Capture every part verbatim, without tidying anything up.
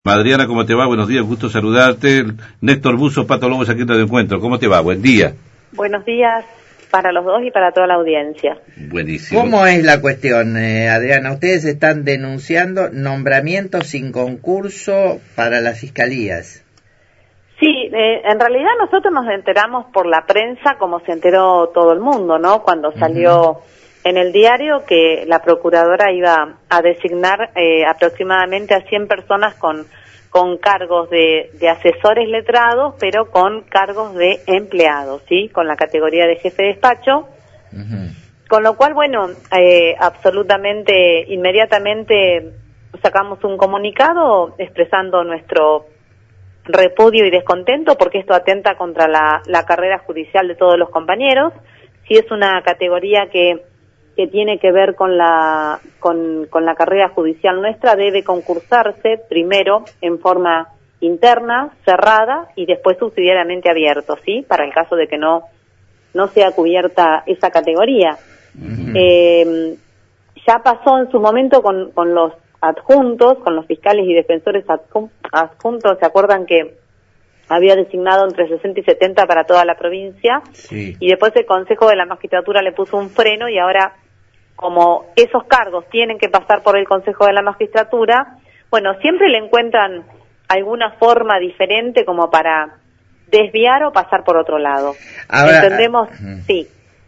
Adriana, ¿cómo te va? Buenos días, gusto saludarte. Néstor Buzo, Pato Lobos, aquí te encuentro. ¿Cómo te va? Buen día. Buenos días para los dos y para toda la audiencia. Buenísimo. ¿Cómo es la cuestión, eh, Adriana? Ustedes están denunciando nombramientos sin concurso para las fiscalías. Sí, eh, en realidad nosotros nos enteramos por la prensa, como se enteró todo el mundo, ¿no? Cuando salió uh-huh. en el diario que la procuradora iba a designar eh, aproximadamente a cien personas con con cargos de, de asesores letrados, pero con cargos de empleados, ¿sí? Con la categoría de jefe de despacho. Uh-huh. Con lo cual, bueno, eh, absolutamente, inmediatamente sacamos un comunicado expresando nuestro repudio y descontento, porque esto atenta contra la, la carrera judicial de todos los compañeros. Si es una categoría que que tiene que ver con la con, con la carrera judicial nuestra, debe concursarse primero en forma interna, cerrada, y después subsidiariamente abierto, ¿sí? Para el caso de que no no sea cubierta esa categoría. Uh-huh. Eh, ya pasó en su momento con, con los adjuntos, con los fiscales y defensores adjuntos. ¿Se acuerdan que había designado entre sesenta y setenta para toda la provincia? Sí. Y después el Consejo de la Magistratura le puso un freno, y ahora, como esos cargos tienen que pasar por el Consejo de la Magistratura, bueno, siempre le encuentran alguna forma diferente como para desviar o pasar por otro lado. Ahora, ¿entendemos? Uh-huh. Sí.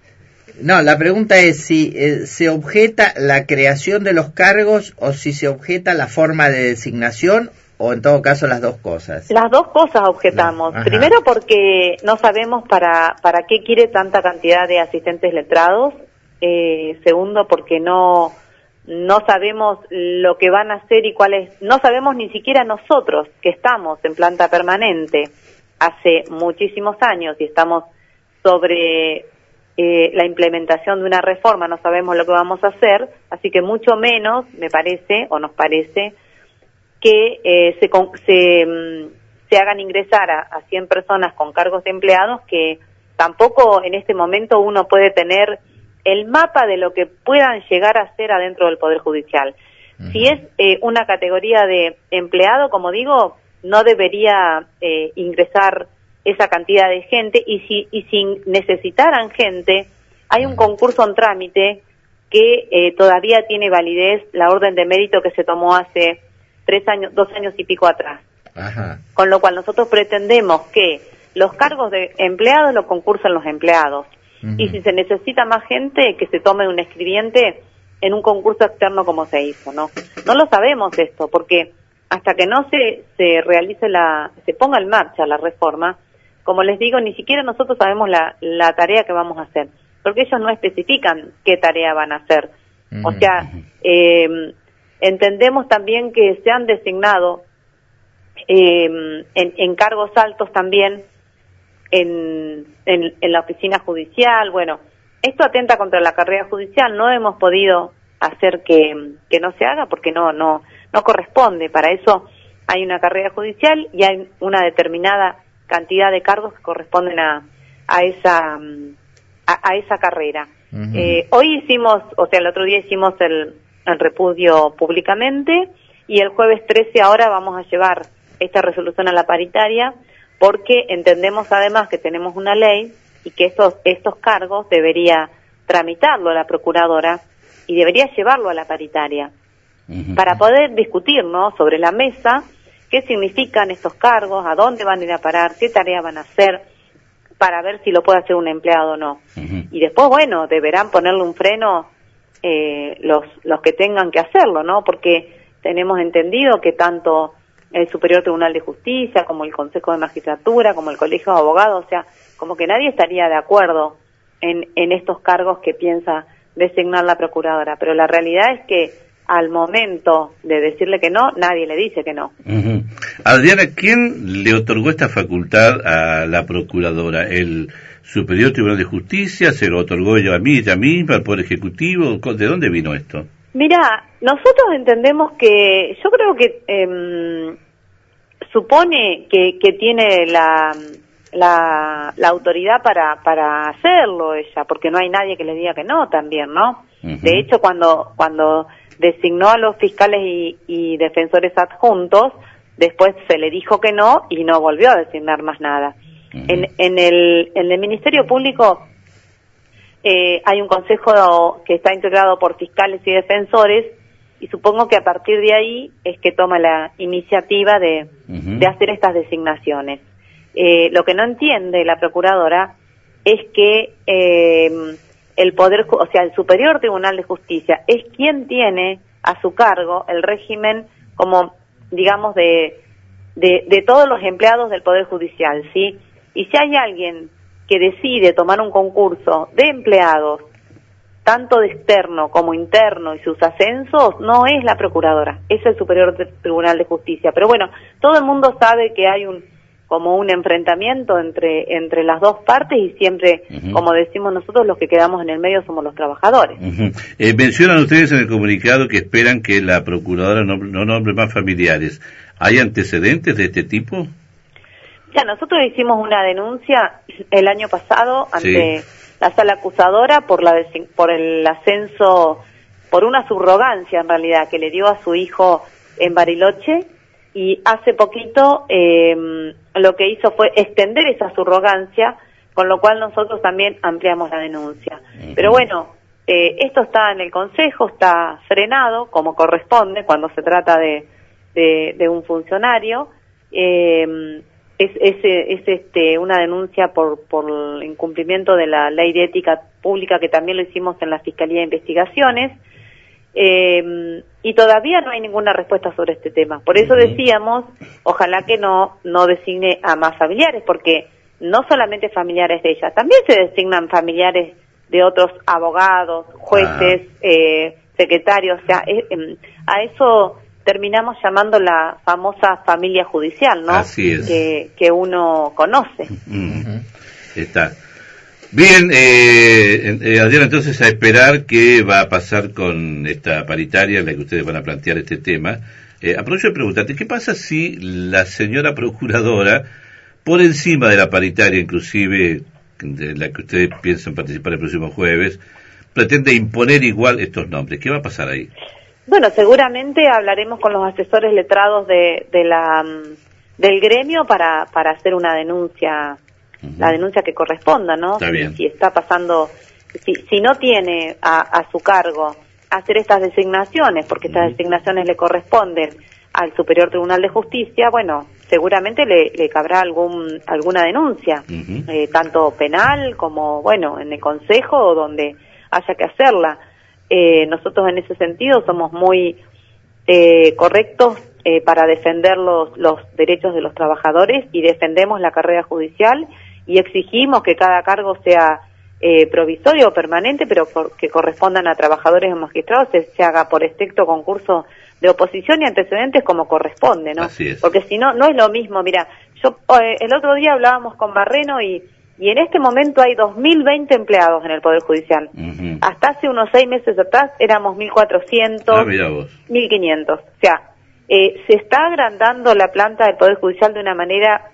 No, la pregunta es si eh, se objeta la creación de los cargos o si se objeta la forma de designación, o en todo caso las dos cosas. Las dos cosas objetamos. No. Primero porque no sabemos para para qué quiere tanta cantidad de asistentes letrados. Eh, segundo porque no no sabemos lo que van a hacer y cuáles, no sabemos ni siquiera nosotros que estamos en planta permanente hace muchísimos años y estamos sobre eh, la implementación de una reforma, no sabemos lo que vamos a hacer, así que mucho menos me parece o nos parece que eh, se, se, se hagan ingresar a, a cien personas con cargos de empleados, que tampoco en este momento uno puede tener el mapa de lo que puedan llegar a ser adentro del Poder Judicial. Uh-huh. Si es eh, una categoría de empleado, como digo, no debería eh, ingresar esa cantidad de gente, y si, y si necesitaran gente, hay un concurso en trámite que eh, todavía tiene validez, la orden de mérito que se tomó hace tres años, dos años y pico atrás. Ajá. Con lo cual nosotros pretendemos que los cargos de empleados los concursen los empleados. Uh-huh. Y si se necesita más gente, que se tome un escribiente en un concurso externo como se hizo, ¿no? No lo sabemos esto, porque hasta que no se, se realice la, se ponga en marcha la reforma, como les digo, ni siquiera nosotros sabemos la, la tarea que vamos a hacer, porque ellos no especifican qué tarea van a hacer. Uh-huh. O sea, eh, entendemos también que se han designado eh, en, en cargos altos también en, en, en la oficina judicial. Bueno, esto atenta contra la carrera judicial, no hemos podido hacer que, que no se haga porque no, no, no corresponde. Para eso hay una carrera judicial y hay una determinada cantidad de cargos que corresponden a, a esa, a, a esa carrera. Uh-huh. Eh, hoy hicimos, o sea, el otro día hicimos el el repudio públicamente, y el jueves trece ahora vamos a llevar esta resolución a la paritaria, porque entendemos además que tenemos una ley y que estos estos cargos debería tramitarlo a la procuradora y debería llevarlo a la paritaria, uh-huh. para poder discutir, ¿no?, sobre la mesa qué significan estos cargos, a dónde van a ir a parar, qué tarea van a hacer, para ver si lo puede hacer un empleado o no. Uh-huh. Y después, bueno, deberán ponerle un freno Eh, los los que tengan que hacerlo, ¿no? Porque tenemos entendido que tanto el Superior Tribunal de Justicia, como el Consejo de Magistratura, como el Colegio de Abogados, o sea, como que nadie estaría de acuerdo en, en estos cargos que piensa designar la Procuradora, pero la realidad es que al momento de decirle que no, nadie le dice que no. Uh-huh. Adriana, ¿quién le otorgó esta facultad a la Procuradora? ¿El Superior Tribunal de Justicia? ¿Se lo otorgó ella a mí, ella misma, al Poder Ejecutivo? ¿De dónde vino esto? Mira, nosotros entendemos que, yo creo que eh, supone que, que tiene la, la, la autoridad para, para hacerlo ella, porque no hay nadie que le diga que no también, ¿no? Uh-huh. De hecho, cuando, cuando designó a los fiscales y, y defensores adjuntos, después se le dijo que no y no volvió a designar más nada. Uh-huh. En, en, el, en el Ministerio Público eh, hay un consejo que está integrado por fiscales y defensores, y supongo que a partir de ahí es que toma la iniciativa de, uh-huh. de hacer estas designaciones. Eh, lo que no entiende la Procuradora es que eh, el Poder, o sea, el Superior Tribunal de Justicia es quien tiene a su cargo el régimen como, digamos, de, de, de todos los empleados del Poder Judicial, ¿sí? Y si hay alguien que decide tomar un concurso de empleados, tanto de externo como interno, y sus ascensos, no es la Procuradora, es el Superior Tribunal de Justicia. Pero bueno, todo el mundo sabe que hay un como un enfrentamiento entre entre las dos partes, y siempre, uh-huh. como decimos nosotros, los que quedamos en el medio somos los trabajadores. Uh-huh. Eh, mencionan ustedes en el comunicado que esperan que la Procuradora no, no nombre más familiares. ¿Hay antecedentes de este tipo? Ya, nosotros hicimos una denuncia el año pasado ante sí. la sala acusadora por la por el ascenso, por una subrogancia en realidad que le dio a su hijo en Bariloche, y hace poquito eh, lo que hizo fue extender esa subrogancia, con lo cual nosotros también ampliamos la denuncia. Uh-huh. Pero bueno, eh, esto está en el Consejo, está frenado como corresponde cuando se trata de, de, de un funcionario. Eh, es, es, es este una denuncia por, por incumplimiento de la Ley de Ética Pública, que también lo hicimos en la Fiscalía de Investigaciones. Eh, y todavía no hay ninguna respuesta sobre este tema. Por eso decíamos, ojalá que no no designe a más familiares, porque no solamente familiares de ella, también se designan familiares de otros abogados, jueces, ah. eh, secretarios, o sea, eh, eh, a eso terminamos llamando la famosa familia judicial, ¿no? Así es. Que, que uno conoce. Uh-huh. Está. Bien, eh, eh, Adriana, entonces a esperar qué va a pasar con esta paritaria en la que ustedes van a plantear este tema. Eh, aprovecho de preguntarte, ¿qué pasa si la señora Procuradora, por encima de la paritaria inclusive, de la que ustedes piensan participar el próximo jueves, pretende imponer igual estos nombres? ¿Qué va a pasar ahí? Bueno, seguramente hablaremos con los asesores letrados de, de la del gremio para, para hacer una denuncia, la denuncia que corresponda, ¿no? Está bien. Si, si está pasando, si, si no tiene a, a su cargo hacer estas designaciones, porque estas uh-huh. designaciones le corresponden al Superior Tribunal de Justicia, bueno, seguramente le, le cabrá algún alguna denuncia, uh-huh. eh, tanto penal como, bueno, en el Consejo o donde haya que hacerla. Eh, nosotros en ese sentido somos muy eh, correctos eh, para defender los, los derechos de los trabajadores, y defendemos la carrera judicial, y exigimos que cada cargo sea eh, provisorio o permanente, pero por, que correspondan a trabajadores o magistrados, se, se haga por estricto concurso de oposición y antecedentes como corresponde, ¿no? Así es. Porque si no, no es lo mismo. Mira, yo eh, el otro día hablábamos con Barreno y, y en este momento hay dos mil veinte empleados en el Poder Judicial. Uh-huh. Hasta hace unos seis meses atrás éramos mil cuatrocientos, ah, mira vos. mil quinientos. O sea, eh, se está agrandando la planta del Poder Judicial de una manera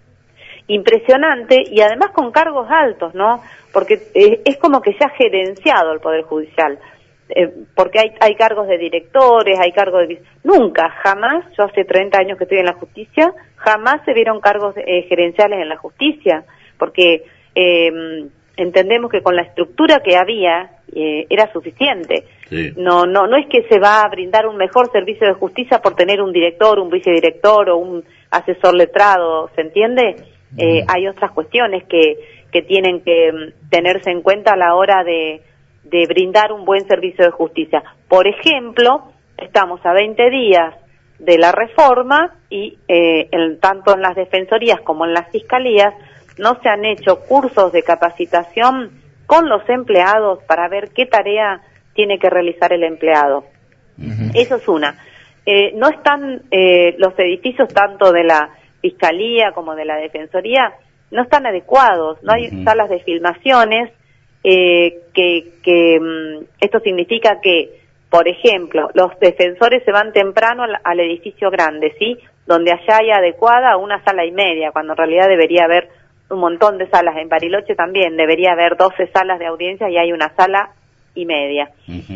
impresionante, y además con cargos altos, ¿no? Porque eh, es como que se ha gerenciado el Poder Judicial, eh, porque hay hay cargos de directores, hay cargos de... Nunca, jamás, yo hace treinta años que estoy en la justicia, jamás se vieron cargos eh, gerenciales en la justicia, porque eh, entendemos que con la estructura que había eh, era suficiente. Sí. No, no, no es que se va a brindar un mejor servicio de justicia por tener un director, un vicedirector o un asesor letrado, ¿se entiende? Eh, hay otras cuestiones que, que tienen que um, tenerse en cuenta a la hora de, de brindar un buen servicio de justicia. Por ejemplo, estamos a veinte días de la reforma y eh, en, tanto en las defensorías como en las fiscalías no se han hecho cursos de capacitación con los empleados para ver qué tarea tiene que realizar el empleado. Uh-huh. Eso es una. Eh, no están eh, los edificios tanto de la Fiscalía como de la Defensoría, no están adecuados, no hay uh-huh. salas de filmaciones, eh, que, que um, esto significa que, por ejemplo, los defensores se van temprano al, al edificio grande, ¿sí? Donde allá hay adecuada una sala y media, cuando en realidad debería haber un montón de salas. En Bariloche también debería haber doce salas de audiencia y hay una sala y media. Uh-huh.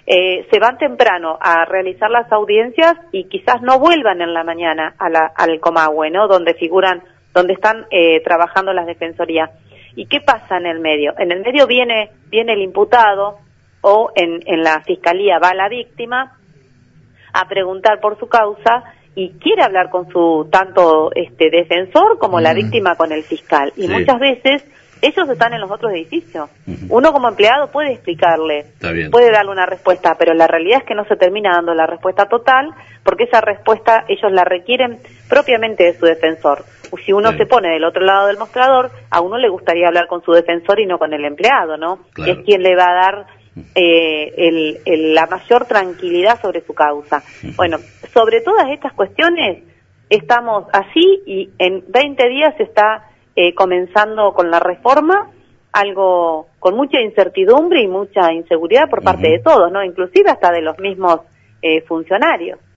eh, se van temprano a realizar las audiencias y quizás no vuelvan en la mañana a la, al Comahue, ¿no? Donde figuran, donde están eh, trabajando las defensorías. ¿Y qué pasa en el medio? En el medio viene, viene el imputado o en, en la fiscalía va la víctima a preguntar por su causa y quiere hablar con su tanto este defensor como mm. la víctima con el fiscal. Y sí. muchas veces ellos están en los otros edificios. Uh-huh. Uno como empleado puede explicarle, puede darle una respuesta, pero la realidad es que no se termina dando la respuesta total, porque esa respuesta ellos la requieren propiamente de su defensor. Si uno sí. se pone del otro lado del mostrador, a uno le gustaría hablar con su defensor y no con el empleado, ¿no? Claro. Que es quien le va a dar eh, el, el, la mayor tranquilidad sobre su causa. Uh-huh. Bueno, sobre todas estas cuestiones estamos así y en veinte días se está Eh, comenzando con la reforma, algo con mucha incertidumbre y mucha inseguridad por parte uh-huh. de todos, ¿no? Inclusive hasta de los mismos eh, funcionarios.